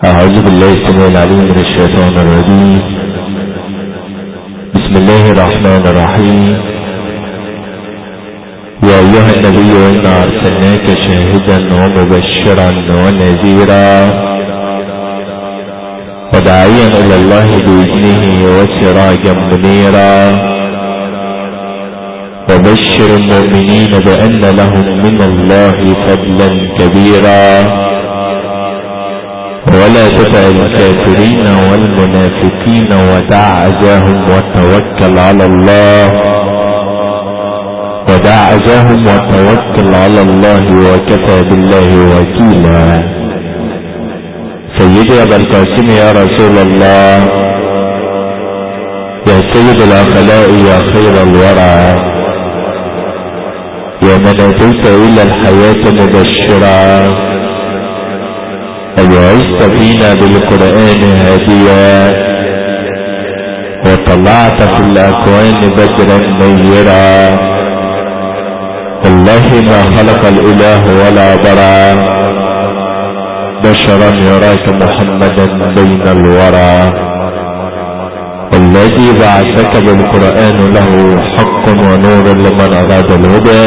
أعوذ بالله السميع العليم من الشيطان الرجيم. بسم الله الرحمن الرحيم. يا أيها النبي إنا أرسلناك شاهدا ومبشرا ونذيرا وداعيا إلى الله بإذنه وسراجا منيرا وبشر المؤمنين بأن لهم من الله فضلا كبيرا ولا تطع الكافرين والمنافقين ودع أذاهم وتوكل على الله وكفى بالله وكيلا. سيدي أبا القاسم يا رسول الله، يا سيد الأخلاء، يا خير الورى، يا من أتيت إلى الحياة مبشرا وبعثت فينا بالقرآن هاديا وطلعت في الأكوان بدرا منيرا. والله ما خلق الإله ولا برا بشرا يراك محمدا بين الورى. والذي بعثك بالقرآن له حق ونور لمن أراد الهدى.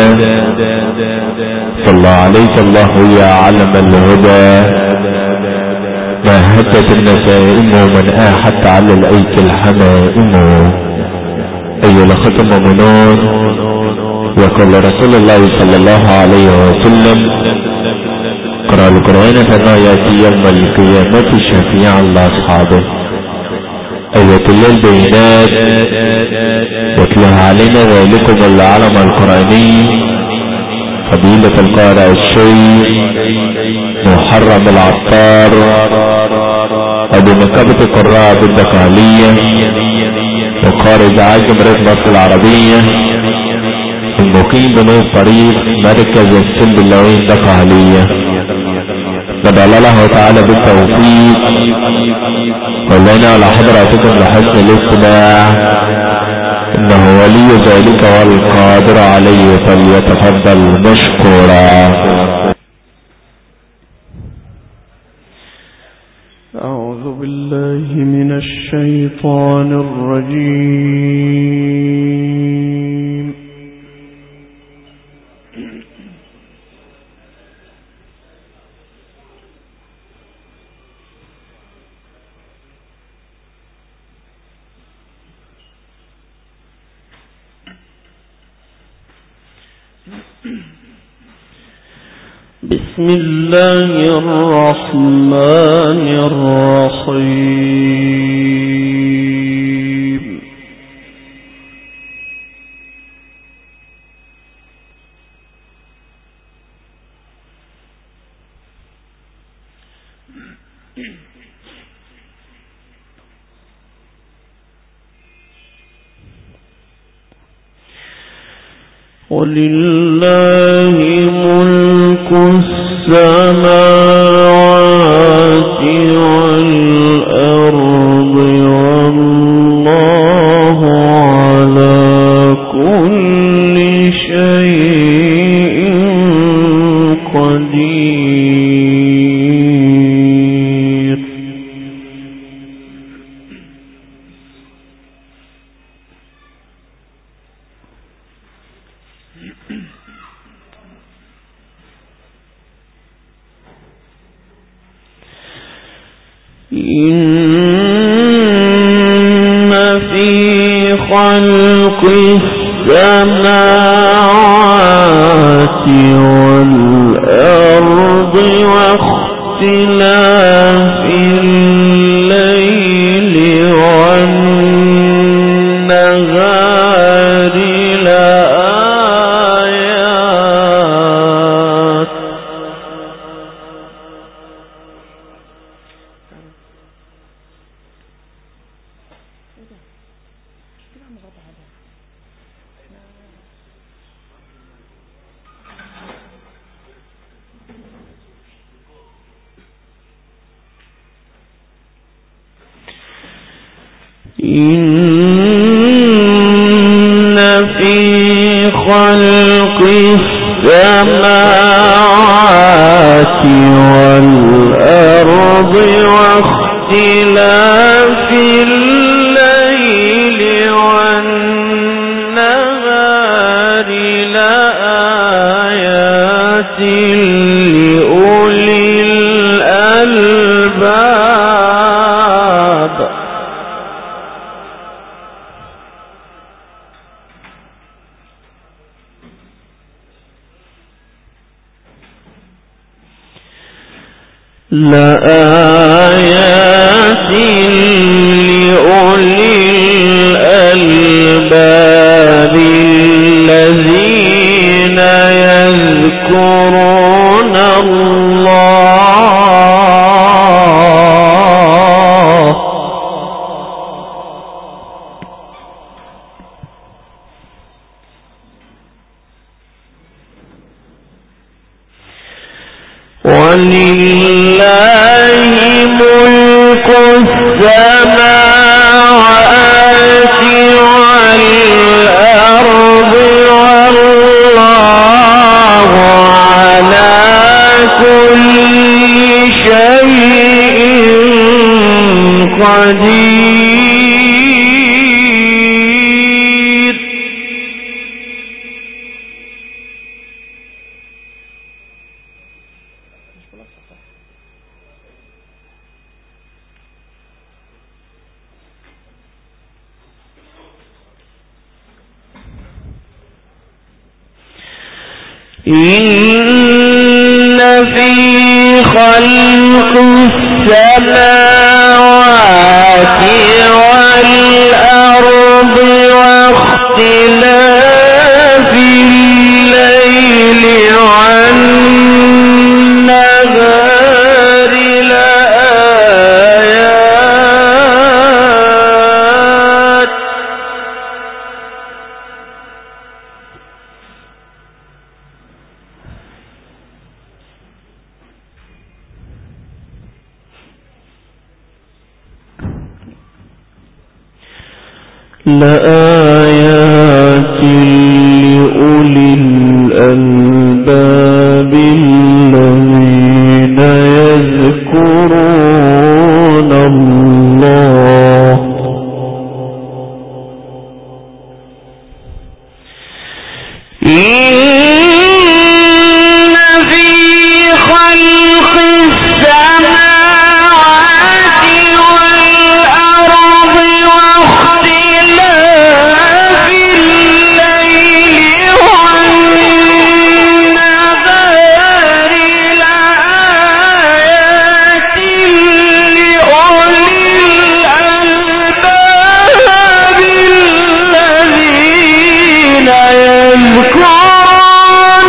صلى عليك الله يا علم الهدى. ما هدت النسائم من آحت على الأيك الحمائم. أي لختم منون. وقال رسول الله صلى الله عليه وسلم: قرأ القرآن فما يأتي يوم القيامة شفيعا لأصحابه. آية الليل بينات يتلوها علينا ذلكم العلم القرآني فضيلة القارئ الشيخ محرم العطار أبو نقابة القراء بالدقالية وقارئ عاجم رئيس مصر العربية المقيم بنور طريق مركز السلب اللوين دقالية. ندعو الله تعالى بالتوفيق ولنا على حضراتكم لحسن الاستماع، انه ولي ذلك والقادر عليه، فليتفضل مشكورا. أعوذ بالله من الشيطان الرجيم. بسم الله الرحمن الرحيم. ولله ملك السماوات والأرض والله على كل شيء قدير. إن في خلق السماوات والأرض واختلاف الليل والنهار لآيات إن في خلق السماوات والأرض واختلاف الليل والنهار لآيات لأولي الألباب لآيات لأولي الألباب الذين يذكرون الله ولله ملك السماوات والأرض والله على كل شيء قدير إن في خلق السماوات والأرض واختلاف الليل والنهار لآيات لأولي الألباب الذين يذكرون الله إن في خلق السماوات والأرض واختلاف الليل والنهار لآيات لأولي الألباب الذين يذكرون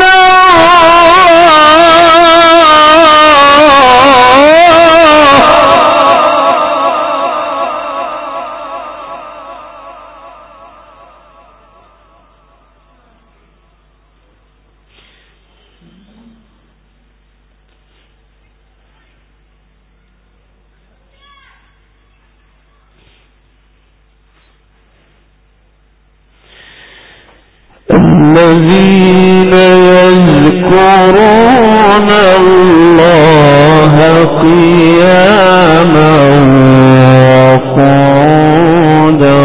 الذين يذكرون الله قياما وقعودا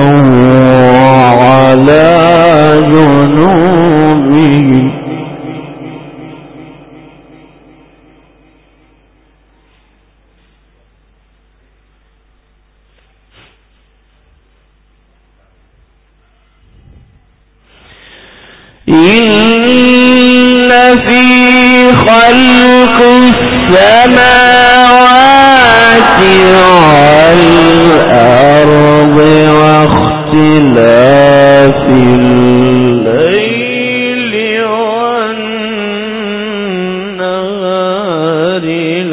وعلى جنوبهم إن في خلق السماوات والأرض واختلاف الليل والنهار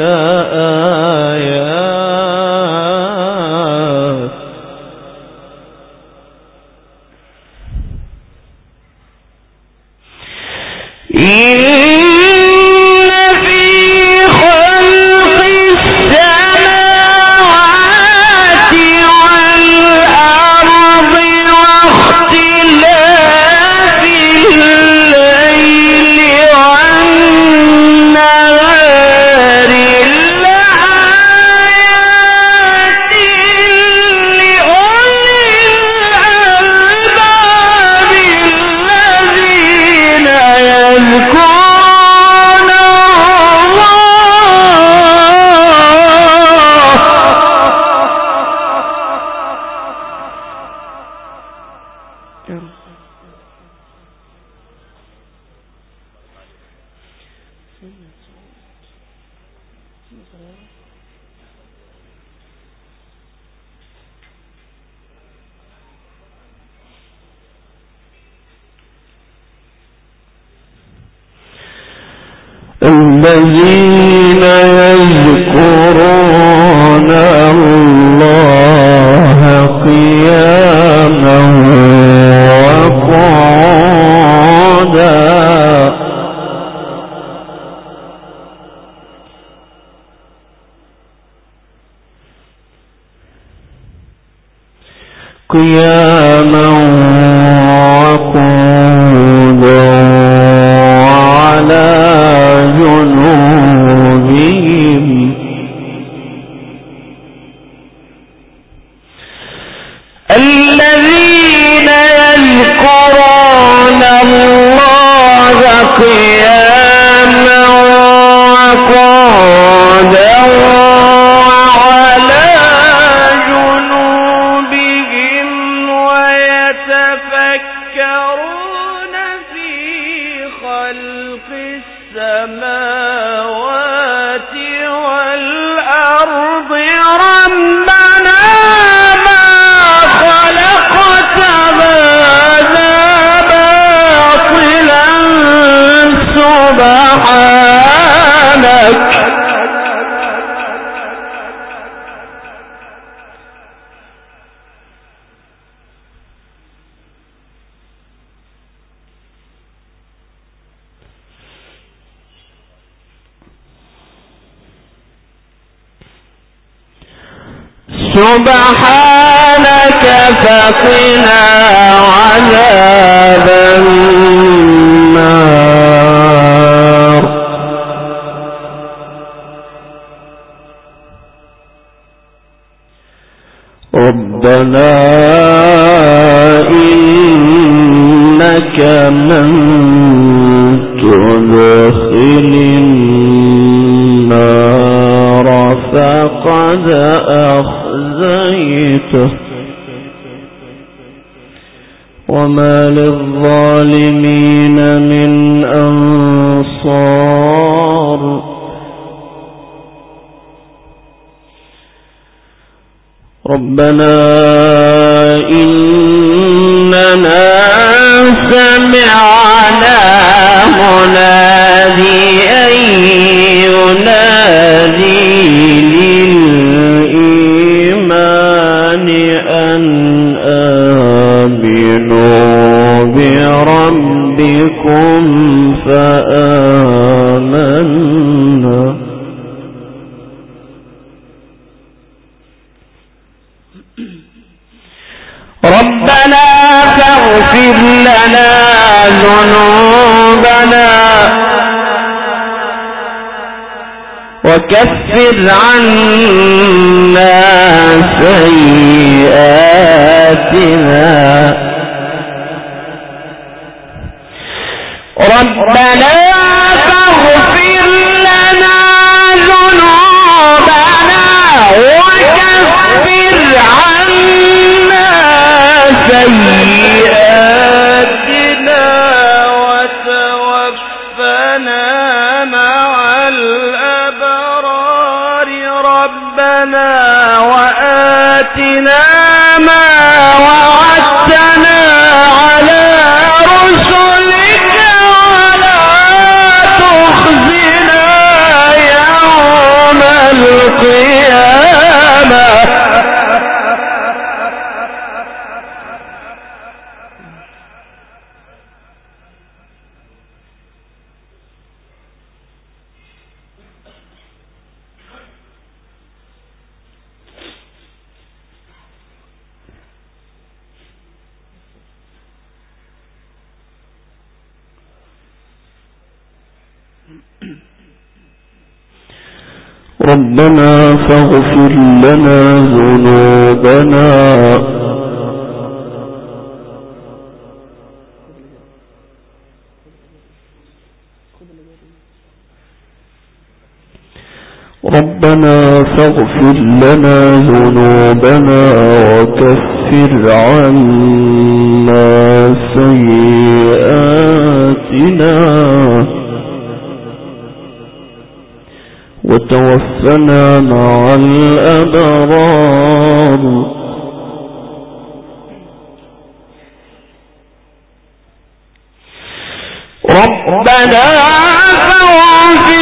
لآيات إن في خلق الذين يذكرون الله قياما وقعودا وقعودا وعلى جنوبهم الذين يذكرون الله قياما وقعودا وعلى جنوبهم ويتفكرون في خلق السماوات والأرض ربنا ما خلقت هذا باطلا سبحانك سبحانك فقنا عذاب النار ربنا إنك من تدخل النار فقد أخزيته وما للظالمين من أنصار ربنا إننا سمعنا مناديا ينادي للإيمان أن آمنوا بربكم فآمنا ربنا فاغفر لنا ذنوبنا وكفر عنا سيئاتنا ربنا فاغفر لنا ذنوبنا وكفر عنا سيئاتنا وتوفنا مع الأبرار ربنا وآتنا ما وعدتنا على رسلك ولا تخزنا يوم القيامة ربنا فاغفر لنا ذنوبنا ربنا فاغفر لنا ذنوبنا وكفر عنا سيئاتنا وتوفنا مع الأبرار ربنا فاغفر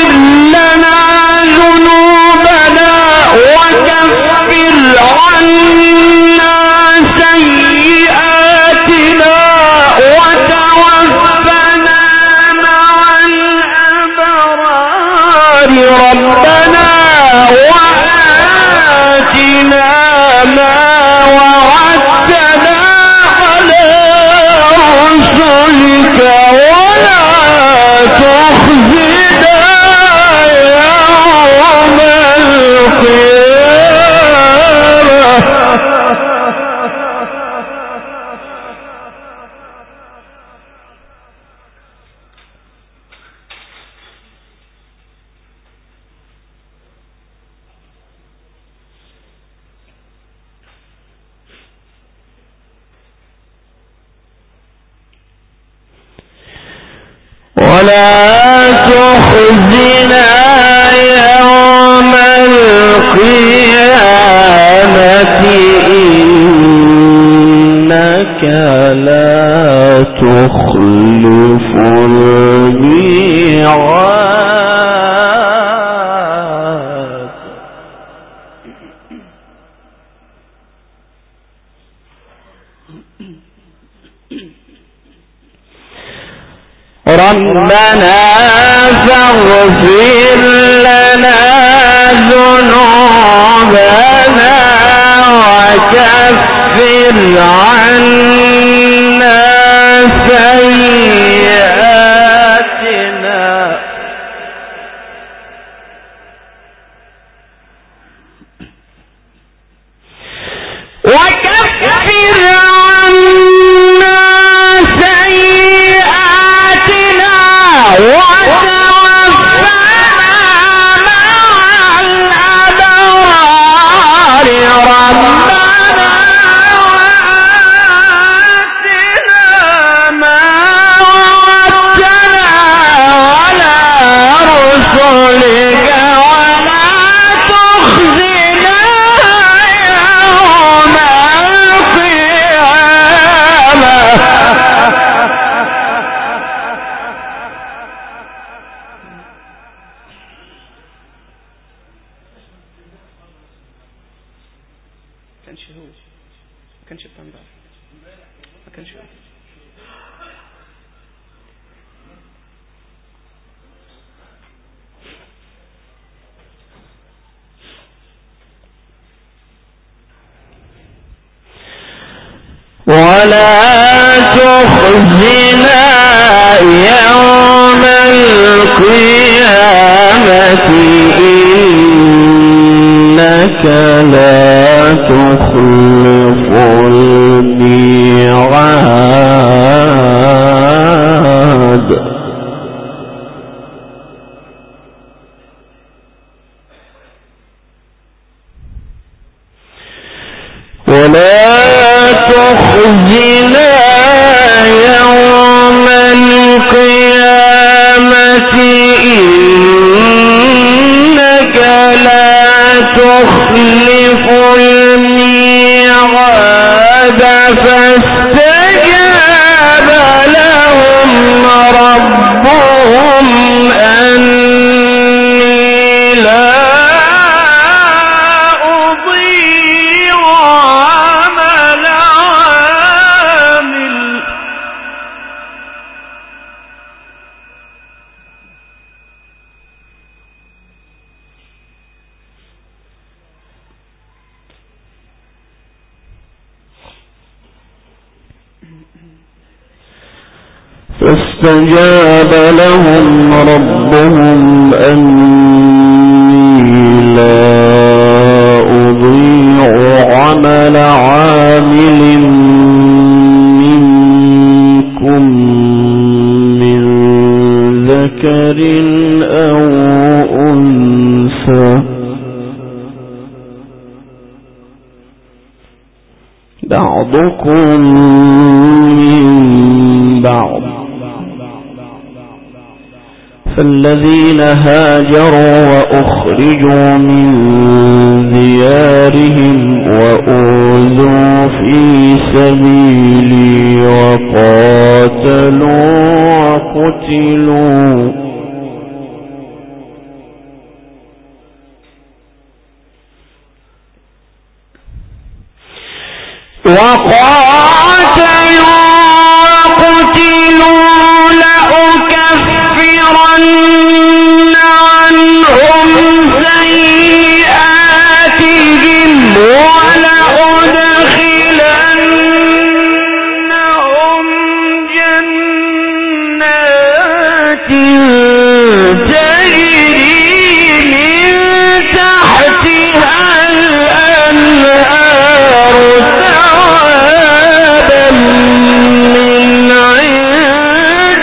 ولا تخزنا يوم القيامة إنك لا تخلف الميعاد. ربنا فاغفر لنا ذنوبنا وكفر عنا سيئاتنا ولا تخزنا يوم القيامة إنك لا تخلف الميعاد. ولا تخزنا يوم القيامة إنك لا تخلف الميعاد. فاستجاب لهم ربهم أني لا أضيع عمل عامل فاستجاب لهم ربهم أني لا أضيع عمل عامل منكم من ذكر أو أنثى بعضكم من بعض. فالذين هاجروا وأخرجوا من ديارهم وأوذوا في سبيلي وقاتلوا وقتلوا وقاتلوا وقتلوا لأكفرن عنهم سيئاتهم ولأدخلنهم جنات تجري من تحتها الأنهار ثوابا من عند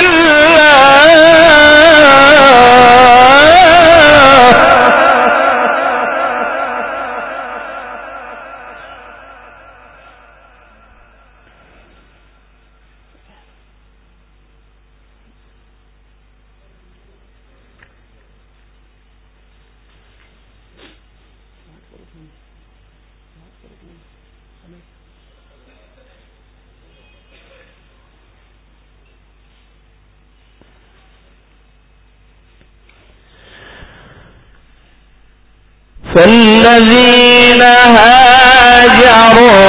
فالذين هاجروا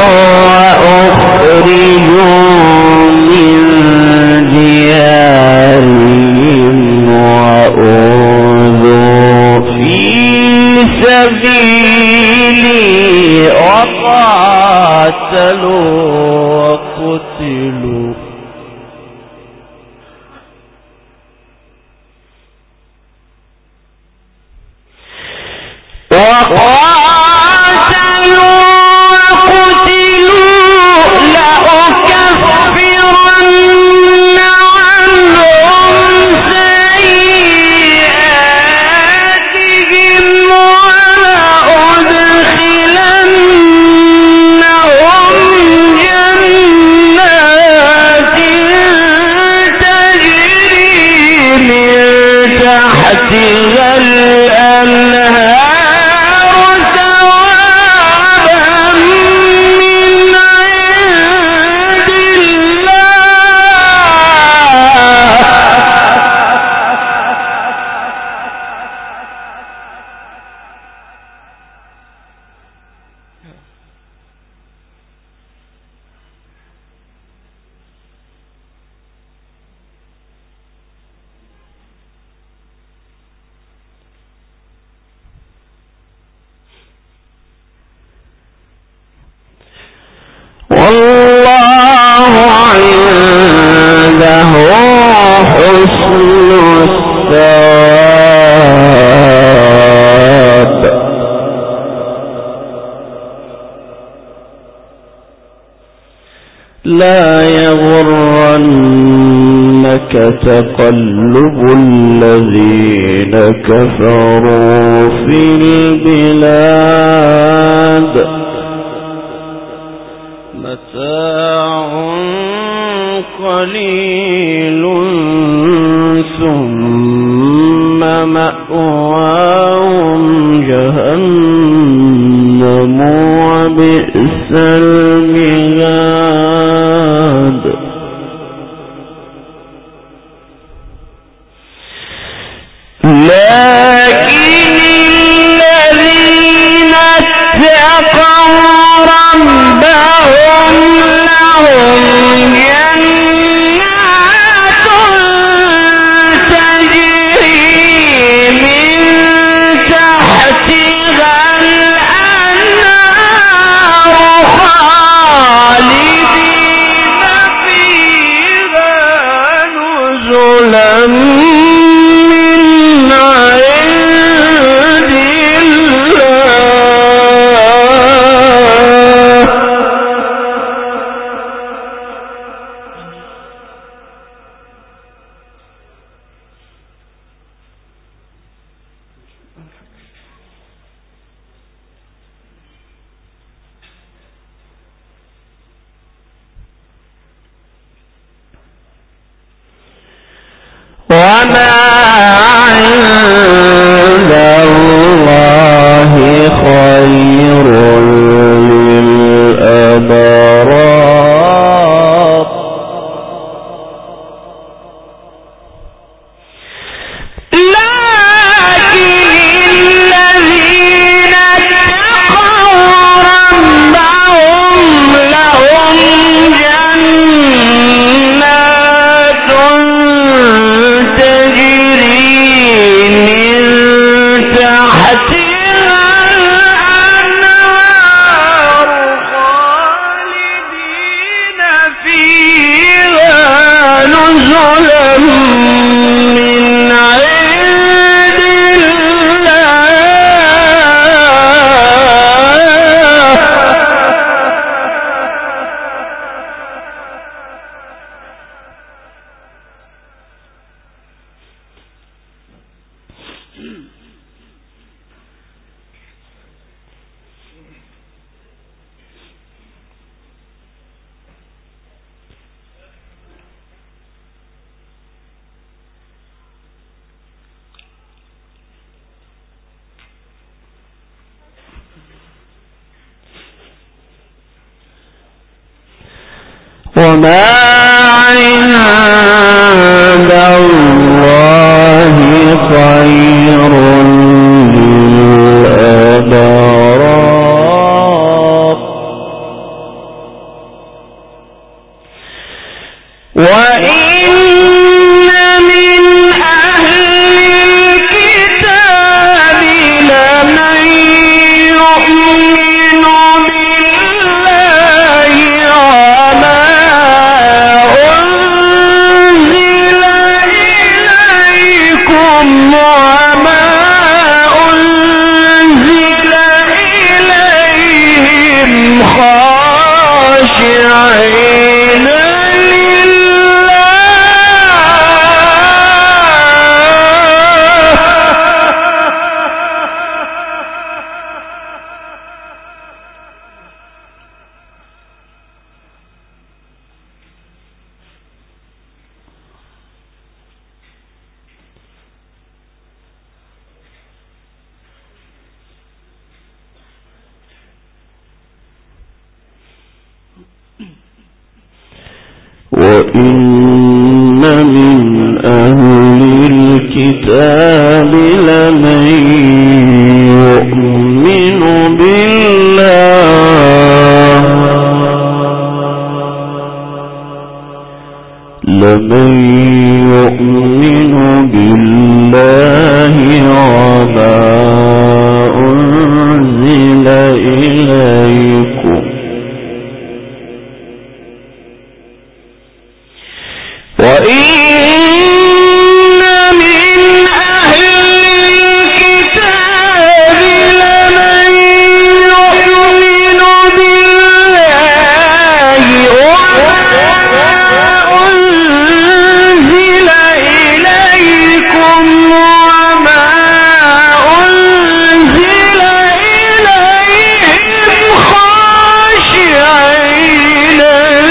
وأخرجوا من ديارهم وأوذوا في سبيلي وقاتلوا وقتلوا لأكفرن عنهم سيئاتهم ولأدخلنهم جنات تجري من تحتها الأنهار والله عنده حسن الثواب لا يغرنك تقلب الذين كفروا في البلاد متاع قليل ثم مأواهم جهنم وبئس المهاد لكن الذين اتقوا ربهم لهم جنات تجري من تحتها الأنهار خالدين فيها نزلا من عند الله وما عند الله خير للأبرار لكن الذين اتقوا ربهم وما عند الله خير للأبرار وإن من أهل الكتاب لمن يؤمن بالله وما أنزل إليكم وما أنزل إليهم خاشعين وإن من أهل الكتاب لمن يؤمن بالله وما أنزل إليكم وإن من أهل الكتاب لمن يؤمن بالله وما أنزل إليكم وما أنزل إليهم خاشعين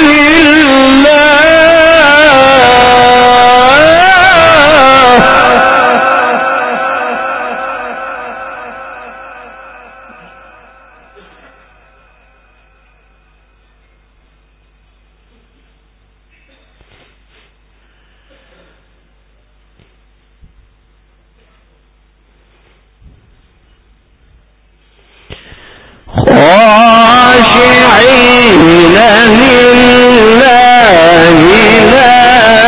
لله لا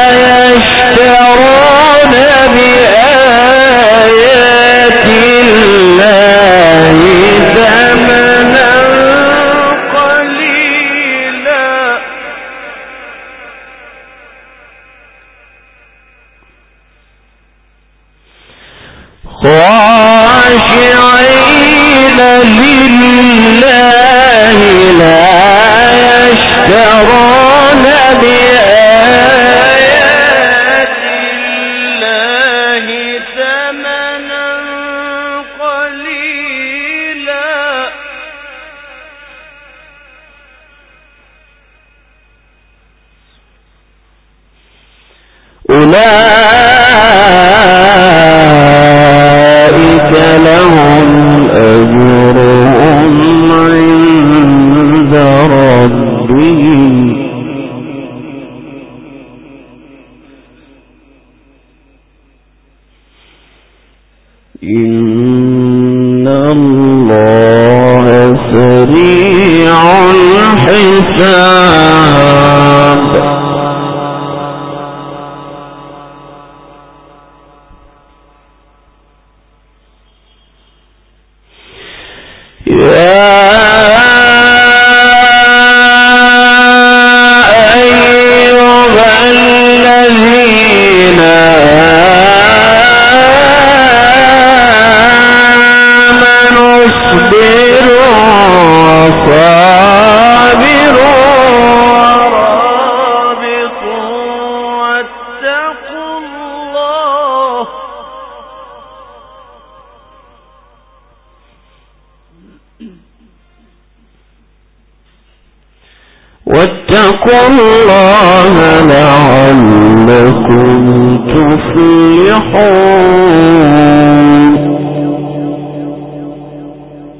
يشترون بآيات الله ثمنا قليلا خاشعين لله لا يشترون بآيات الله ثمنا قليلا أولئك لهم أجرهم عند ربهم إن الله سريع الحساب يا أيها الذين آمنوا اصبروا وصابروا ورابطوا واتقوا الله لعلكم تفلحون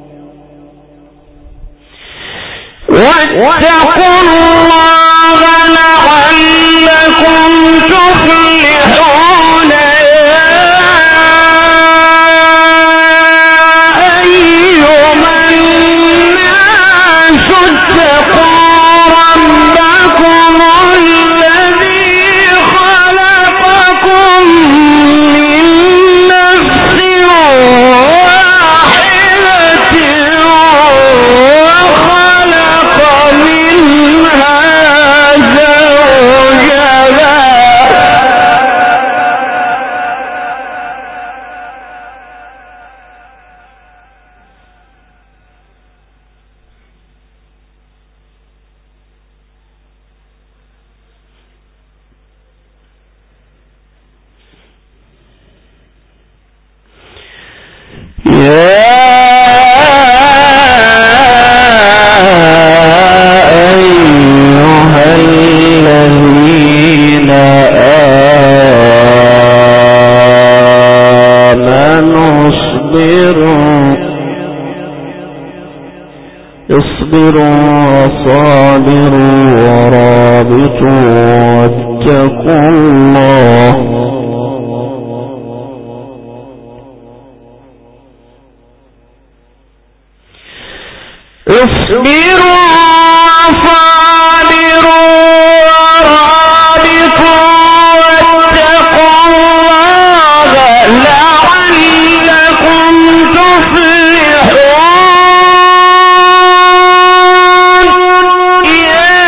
واتقوا الله اصبروا وصابروا ورابطوا واتقوا الله اصبروا وصابروا ورابطوا واتقوا الله لعلكم تفلحون يا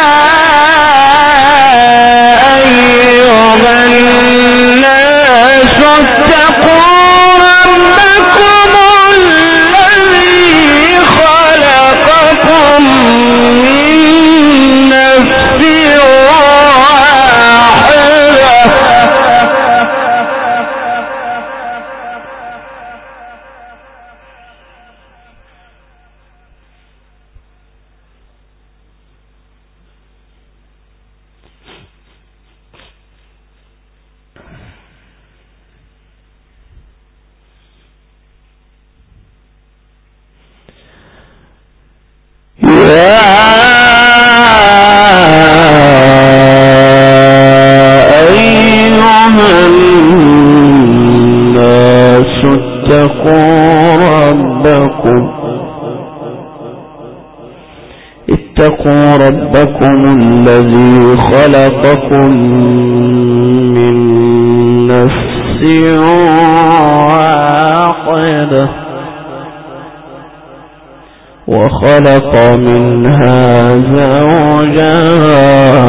أيها الناس اتقوا ربكم الذي خلقكم من نفس اتقوا ربكم الذي خلقكم من نفس واحدة وخلق منها زوجها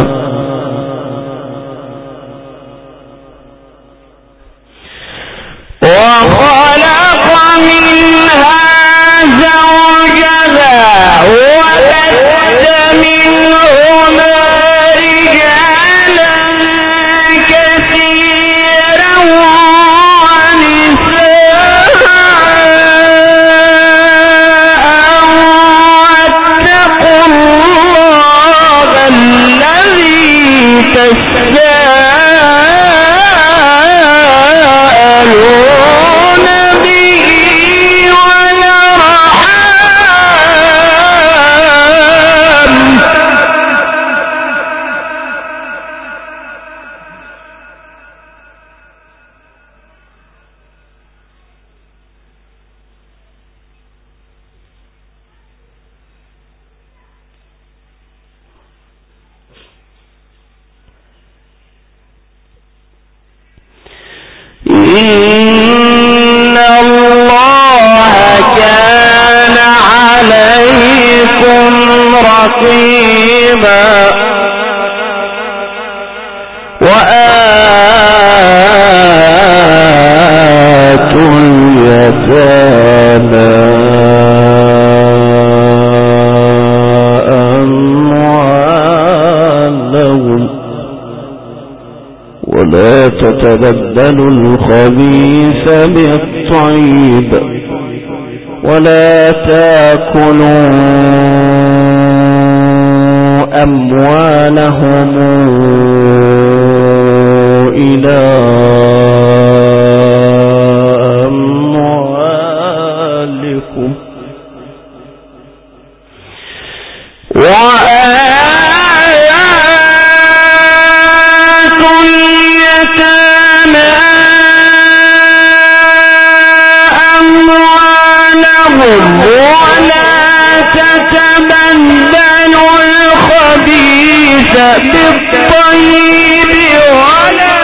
إن الله كان عليكم رقيبا وآتوا اليتامى أموالهم ولا تتبدلوا الخبيث بالطيب ولا تأكلوا أموالهم إلى أموالكم ولا تتبدلوا الخبيث بالطيب ولا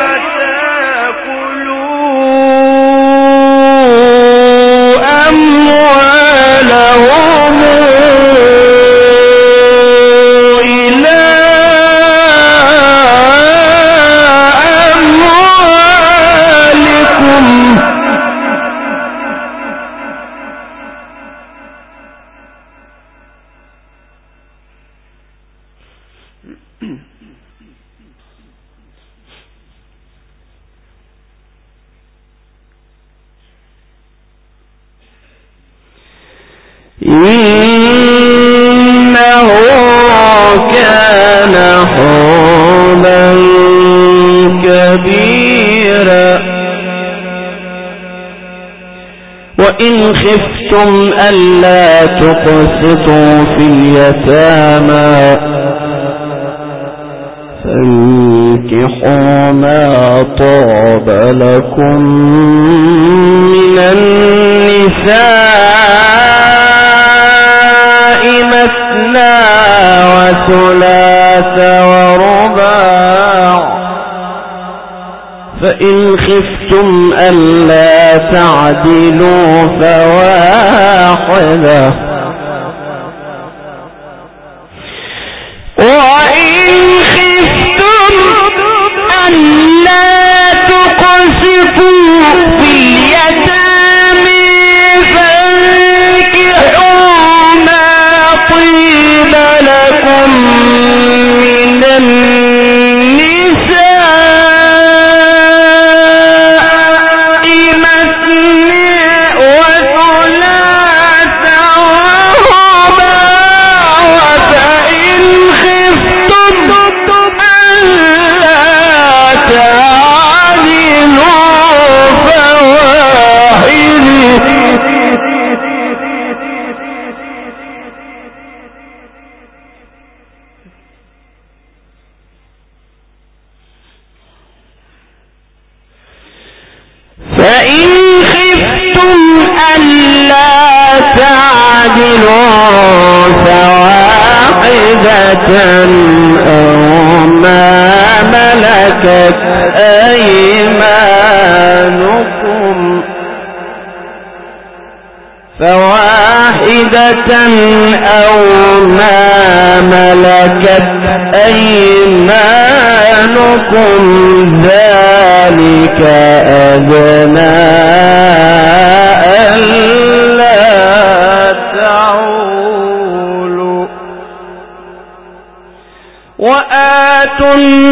تأكلوا أموالهم إلى أموالكم إنه كان حوبا كبيرا وإن خفتم خفتم ألا تقسطوا في اليتامى فانكحوا ما طاب لكم من النساء مثنى وثلاث ورباع فإن خفتم ألا تعدلوا فواحدة وإن خفتم ألا تقسطوا في اليتامى فانكحوا ما طيب لكم من النساء مثنى وثلاث ورباع فإن خفتم ألا تعدلوا فواحدة أو ما ملكت أيمانكم ذلك أدنى ألا تعولوا وآتوا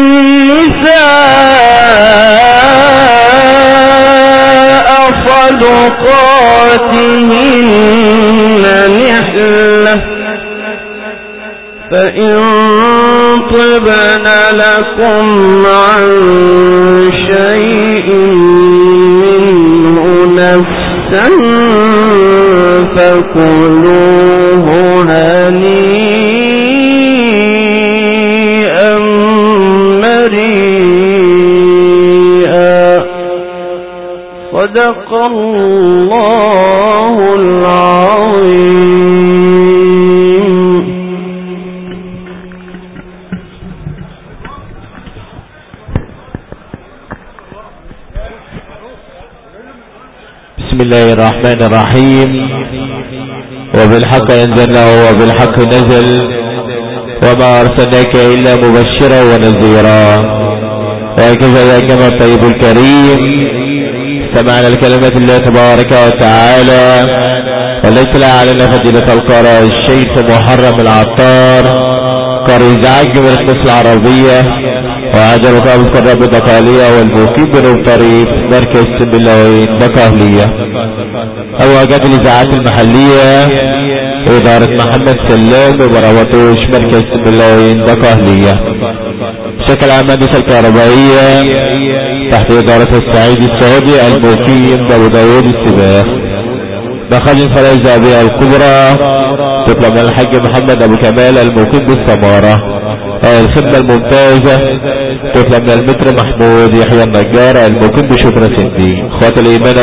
النساء صدقاتهن نحلة فإن طبن لكم عن شيء منه نفسا فكلوه هنيئا مريئا صدق الله العظيم. بسم الله الرحمن الرحيم. وبالحق أنزلناه وبالحق نزل وما أرسلناك إلا مبشرا ونذيرا وهكذا يا جماعة الطيب الكريم سمعنا الكلمات الله تبارك وتعالى والتي لا علينا فضيلة القارئ الشيخ محرم العطار قارئ زعج من القصة العربية وعجل طابق الرب الدقالية والمقيم بنوب طريق مركز سمبلاوين دقالية أواجد الإذاعات المحلية وإدارة محمد سلام وبراوتوش مركز سمبلاوين دقالية شكل عمادة الكهربائية تحت إدارة السعيد السعودي المقيم بأبو داود السباخ مخرج الفرائز أبيع الكبرى تطلب من الحاج محمد أبو كمال المقيم بالسمارة الخدمة الممتازة تطلب من المتر محمود يحيى النجار المقيم بشبرا سندي اخوات الإيمان